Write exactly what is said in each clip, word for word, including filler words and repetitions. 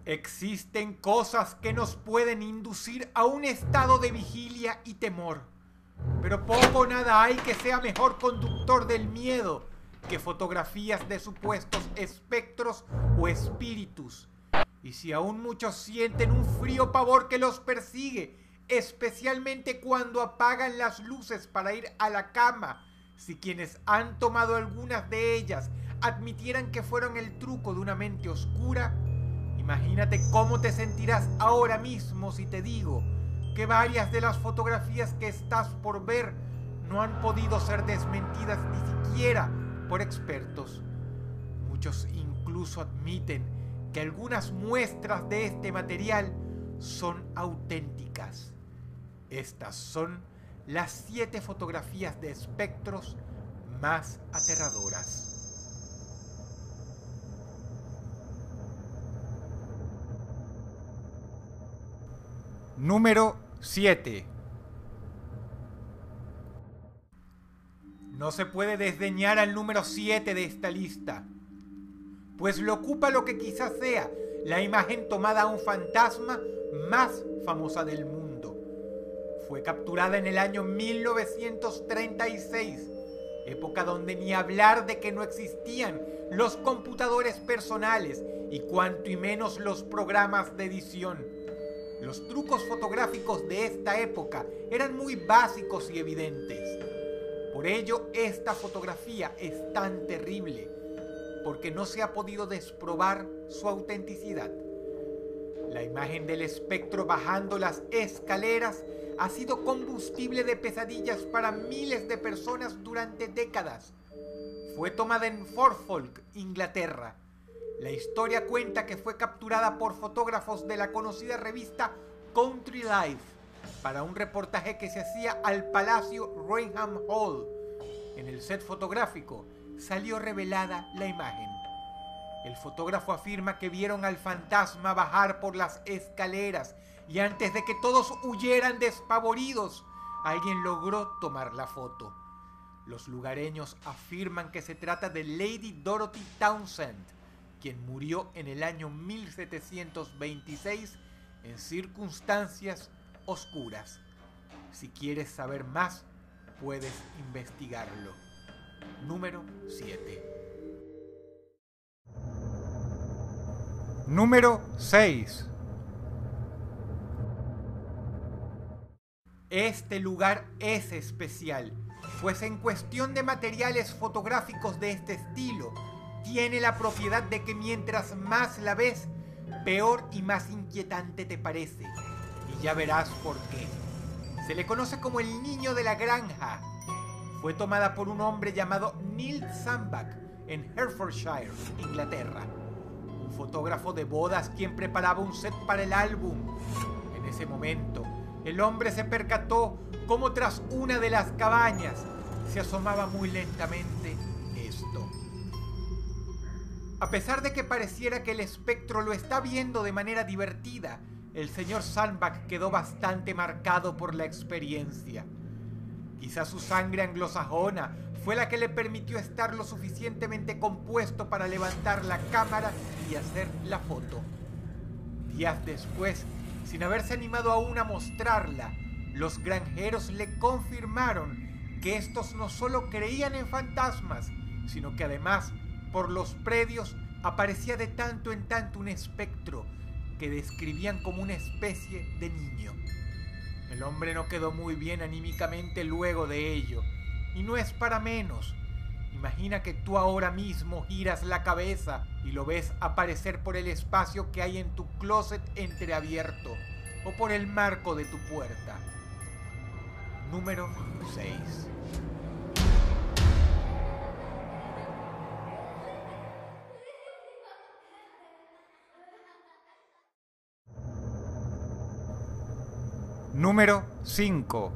Existen cosas que nos pueden inducir a un estado de vigilia y temor, pero poco o nada hay que sea mejor conductor del miedo que fotografías de supuestos espectros o espíritus. Y si aún muchos sienten un frío pavor que los persigue, especialmente cuando apagan las luces para ir a la cama, si quienes han tomado algunas de ellas admitieran que fueron el truco de una mente oscura, imagínate cómo te sentirás ahora mismo si te digo que varias de las fotografías que estás por ver no han podido ser desmentidas ni siquiera por expertos. Muchos incluso admiten que algunas muestras de este material son auténticas. Estas son las siete fotografías de espectros más aterradoras. Número siete. No se puede desdeñar al número siete de esta lista, pues lo ocupa lo que quizás sea la imagen tomada a un fantasma más famosa del mundo. Fue capturada en el año mil novecientos treinta y seis, época donde ni hablar de que no existían los computadores personales y cuanto y menos los programas de edición. Los trucos fotográficos de esta época eran muy básicos y evidentes. Por ello, esta fotografía es tan terrible, porque no se ha podido desprobar su autenticidad. La imagen del espectro bajando las escaleras ha sido combustible de pesadillas para miles de personas durante décadas. Fue tomada en Norfolk, Inglaterra. La historia cuenta que fue capturada por fotógrafos de la conocida revista Country Life para un reportaje que se hacía al Palacio Rainham Hall. En el set fotográfico salió revelada la imagen. El fotógrafo afirma que vieron al fantasma bajar por las escaleras y antes de que todos huyeran despavoridos, alguien logró tomar la foto. Los lugareños afirman que se trata de Lady Dorothy Townsend, quien murió en el año mil setecientos veintiséis en circunstancias oscuras. Si quieres saber más, puedes investigarlo. Número siete. Número seis. Este lugar es especial, pues en cuestión de materiales fotográficos de este estilo, tiene la propiedad de que mientras más la ves, peor y más inquietante te parece. Y ya verás por qué. Se le conoce como el niño de la granja. Fue tomada por un hombre llamado Neil Sandbach en Hertfordshire, Inglaterra. Un fotógrafo de bodas quien preparaba un set para el álbum. En ese momento, el hombre se percató cómo tras una de las cabañas se asomaba muy lentamente esto. A pesar de que pareciera que el espectro lo está viendo de manera divertida, el señor Sandbach quedó bastante marcado por la experiencia. Quizás su sangre anglosajona fue la que le permitió estar lo suficientemente compuesto para levantar la cámara y hacer la foto. Días después, sin haberse animado aún a mostrarla, los granjeros le confirmaron que estos no solo creían en fantasmas, sino que además, por los predios, aparecía de tanto en tanto un espectro que describían como una especie de niño. El hombre no quedó muy bien anímicamente luego de ello, y no es para menos. Imagina que tú ahora mismo giras la cabeza y lo ves aparecer por el espacio que hay en tu closet entreabierto o por el marco de tu puerta. Número seis. Número cinco.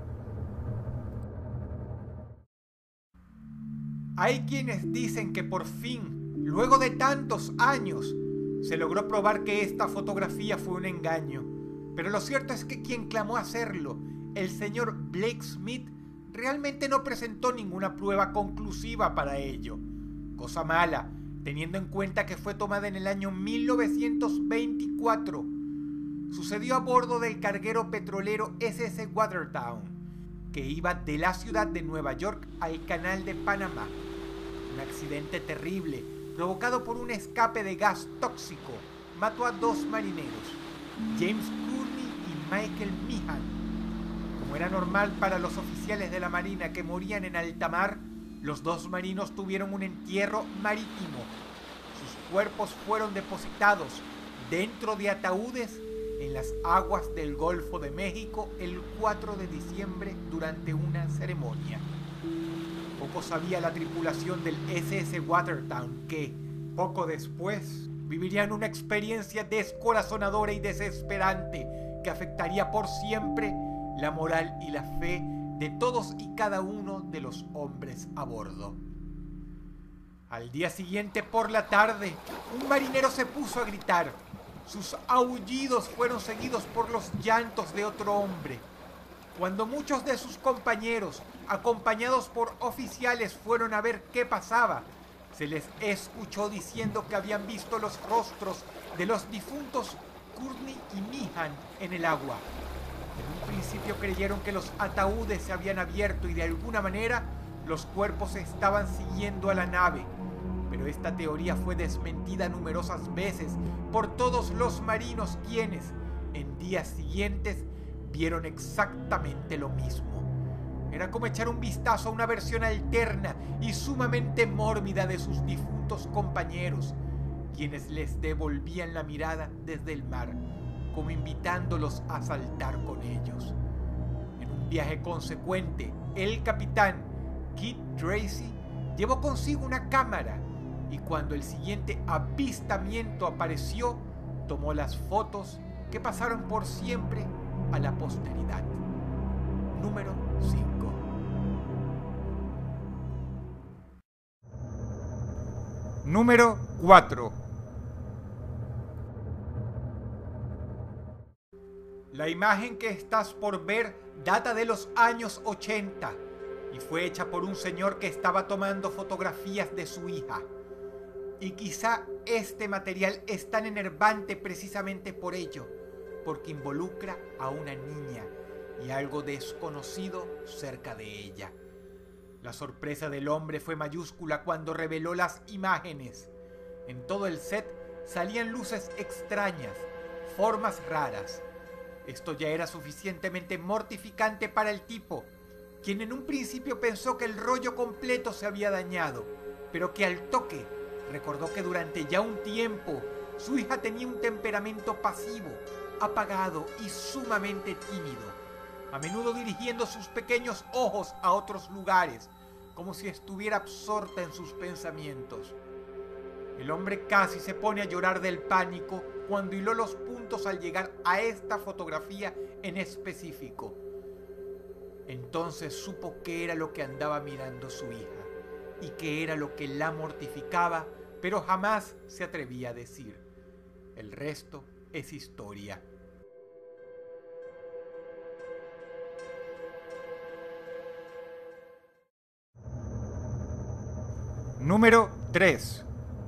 Hay quienes dicen que por fin, luego de tantos años, se logró probar que esta fotografía fue un engaño. Pero lo cierto es que quien clamó hacerlo, el señor Blake Smith, realmente no presentó ninguna prueba conclusiva para ello. Cosa mala, teniendo en cuenta que fue tomada en el año mil novecientos veinticuatro. Sucedió a bordo del carguero petrolero ese ese Watertown, que iba de la ciudad de Nueva York al Canal de Panamá. Un accidente terrible, provocado por un escape de gas tóxico, mató a dos marineros, James Courtney y Michael Meehan. Como era normal para los oficiales de la Marina que morían en alta mar, los dos marinos tuvieron un entierro marítimo. Sus cuerpos fueron depositados dentro de ataúdes en las aguas del Golfo de México el cuatro de diciembre durante una ceremonia. Poco sabía la tripulación del ese ese Watertown que, poco después, vivirían una experiencia descorazonadora y desesperante que afectaría por siempre la moral y la fe de todos y cada uno de los hombres a bordo. Al día siguiente por la tarde, un marinero se puso a gritar. Sus aullidos fueron seguidos por los llantos de otro hombre. Cuando muchos de sus compañeros, acompañados por oficiales, fueron a ver qué pasaba, se les escuchó diciendo que habían visto los rostros de los difuntos Courtney y Meehan en el agua. En un principio creyeron que los ataúdes se habían abierto y de alguna manera los cuerpos estaban siguiendo a la nave. Pero esta teoría fue desmentida numerosas veces por todos los marinos quienes, en días siguientes, vieron exactamente lo mismo. Era como echar un vistazo a una versión alterna y sumamente mórbida de sus difuntos compañeros, quienes les devolvían la mirada desde el mar, como invitándolos a saltar con ellos. En un viaje consecuente, el capitán Kit Tracy llevó consigo una cámara y cuando el siguiente avistamiento apareció, tomó las fotos que pasaron por siempre a la posteridad. Número cinco. Número cuatro. La imagen que estás por ver data de los años ochenta y fue hecha por un señor que estaba tomando fotografías de su hija. Y quizá este material es tan enervante precisamente por ello, porque involucra a una niña y algo desconocido cerca de ella. La sorpresa del hombre fue mayúscula cuando reveló las imágenes. En todo el set salían luces extrañas, formas raras. Esto ya era suficientemente mortificante para el tipo, quien en un principio pensó que el rollo completo se había dañado, pero que al toque recordó que durante ya un tiempo su hija tenía un temperamento pasivo, apagado y sumamente tímido, a menudo dirigiendo sus pequeños ojos a otros lugares, como si estuviera absorta en sus pensamientos. El hombre casi se pone a llorar del pánico cuando hiló los puntos al llegar a esta fotografía en específico. Entonces supo qué era lo que andaba mirando su hija y qué era lo que la mortificaba, pero jamás se atrevía a decir. El resto es historia. Número tres.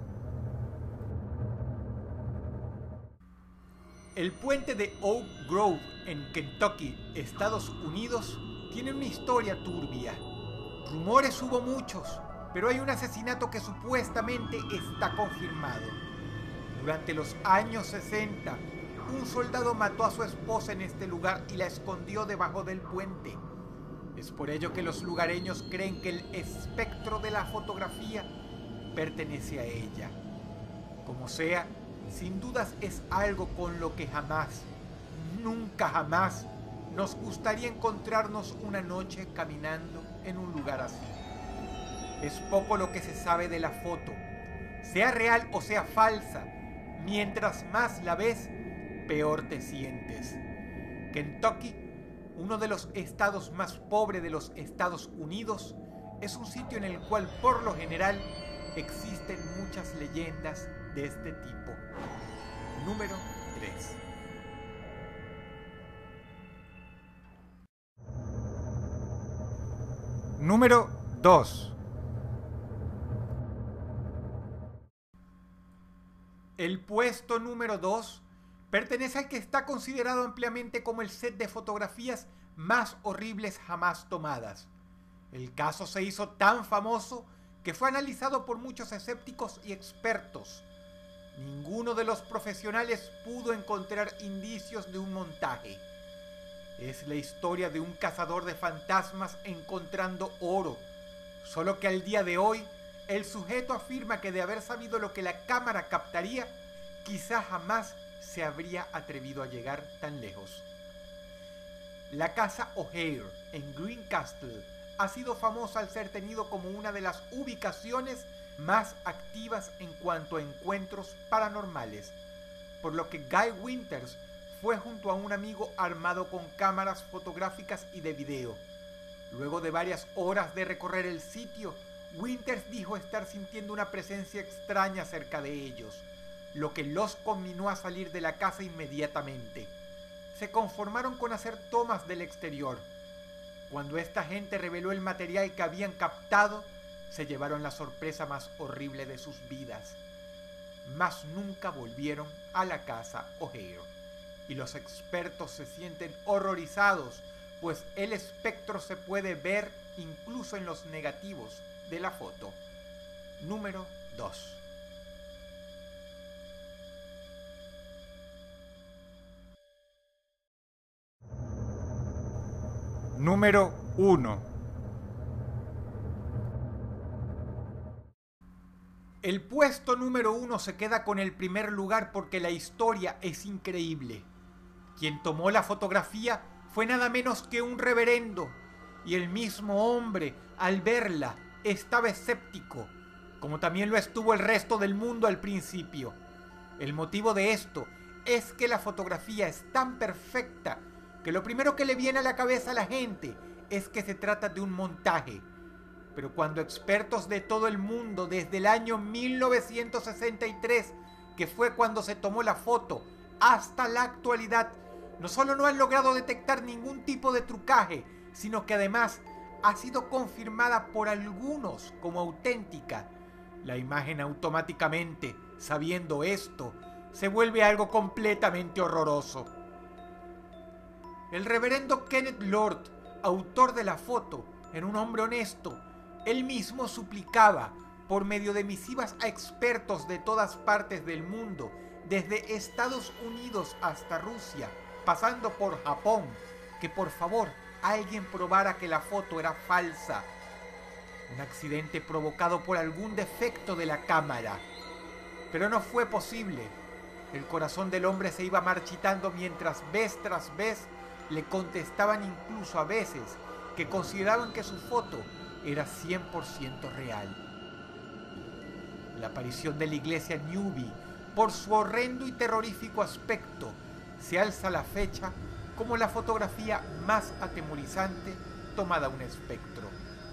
El puente de Oak Grove en Kentucky, Estados Unidos, tiene una historia turbia. Rumores hubo muchos, pero hay un asesinato que supuestamente está confirmado. Durante los años sesenta, un soldado mató a su esposa en este lugar y la escondió debajo del puente. Es por ello que los lugareños creen que el espectro de la fotografía pertenece a ella. Como sea, sin dudas es algo con lo que jamás, nunca jamás, nos gustaría encontrarnos una noche caminando en un lugar así. Es poco lo que se sabe de la foto, sea real o sea falsa. Mientras más la ves, peor te sientes. Kentucky, uno de los estados más pobres de los Estados Unidos, es un sitio en el cual por lo general existen muchas leyendas de este tipo. Número tres. Número dos. El puesto número dos pertenece al que está considerado ampliamente como el set de fotografías más horribles jamás tomadas. El caso se hizo tan famoso que fue analizado por muchos escépticos y expertos. Ninguno de los profesionales pudo encontrar indicios de un montaje. Es la historia de un cazador de fantasmas encontrando oro, solo que al día de hoy el sujeto afirma que de haber sabido lo que la cámara captaría, quizá jamás se habría atrevido a llegar tan lejos. La casa O'Hare en Greencastle ha sido famosa al ser tenido como una de las ubicaciones más activas en cuanto a encuentros paranormales, por lo que Guy Winters fue junto a un amigo armado con cámaras fotográficas y de video. Luego de varias horas de recorrer el sitio, Winters dijo estar sintiendo una presencia extraña cerca de ellos, lo que los conminó a salir de la casa inmediatamente. Se conformaron con hacer tomas del exterior. Cuando esta gente reveló el material que habían captado, se llevaron la sorpresa más horrible de sus vidas. Mas nunca volvieron a la casa O'Hare, y los expertos se sienten horrorizados, pues el espectro se puede ver incluso en los negativos de la foto. Número dos. Número uno. El puesto número uno se queda con el primer lugar porque la historia es increíble. Quien tomó la fotografía fue nada menos que un reverendo, y el mismo hombre, al verla, estaba escéptico, como también lo estuvo el resto del mundo al principio. El motivo de esto es que la fotografía es tan perfecta que lo primero que le viene a la cabeza a la gente es que se trata de un montaje. Pero cuando expertos de todo el mundo, desde el año mil novecientos sesenta y tres, que fue cuando se tomó la foto, hasta la actualidad, no solo no han logrado detectar ningún tipo de trucaje, sino que además ha sido confirmada por algunos como auténtica, la imagen automáticamente, sabiendo esto, se vuelve algo completamente horroroso. El reverendo Kenneth Lord, autor de la foto, era un hombre honesto. Él mismo suplicaba, por medio de misivas a expertos de todas partes del mundo, desde Estados Unidos hasta Rusia, pasando por Japón, que por favor alguien probara que la foto era falsa. Un accidente provocado por algún defecto de la cámara. Pero no fue posible. El corazón del hombre se iba marchitando mientras vez tras vez le contestaban, incluso a veces, que consideraban que su foto era cien por ciento real. La aparición de la iglesia Newby, por su horrendo y terrorífico aspecto, se alza a la fecha como la fotografía más atemorizante tomada a un espectro.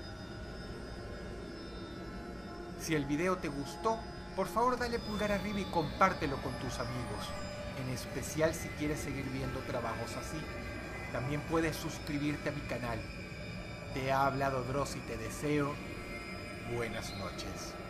Si el video te gustó, por favor dale pulgar arriba y compártelo con tus amigos, en especial si quieres seguir viendo trabajos así. También puedes suscribirte a mi canal. Te ha hablado Dross y te deseo buenas noches.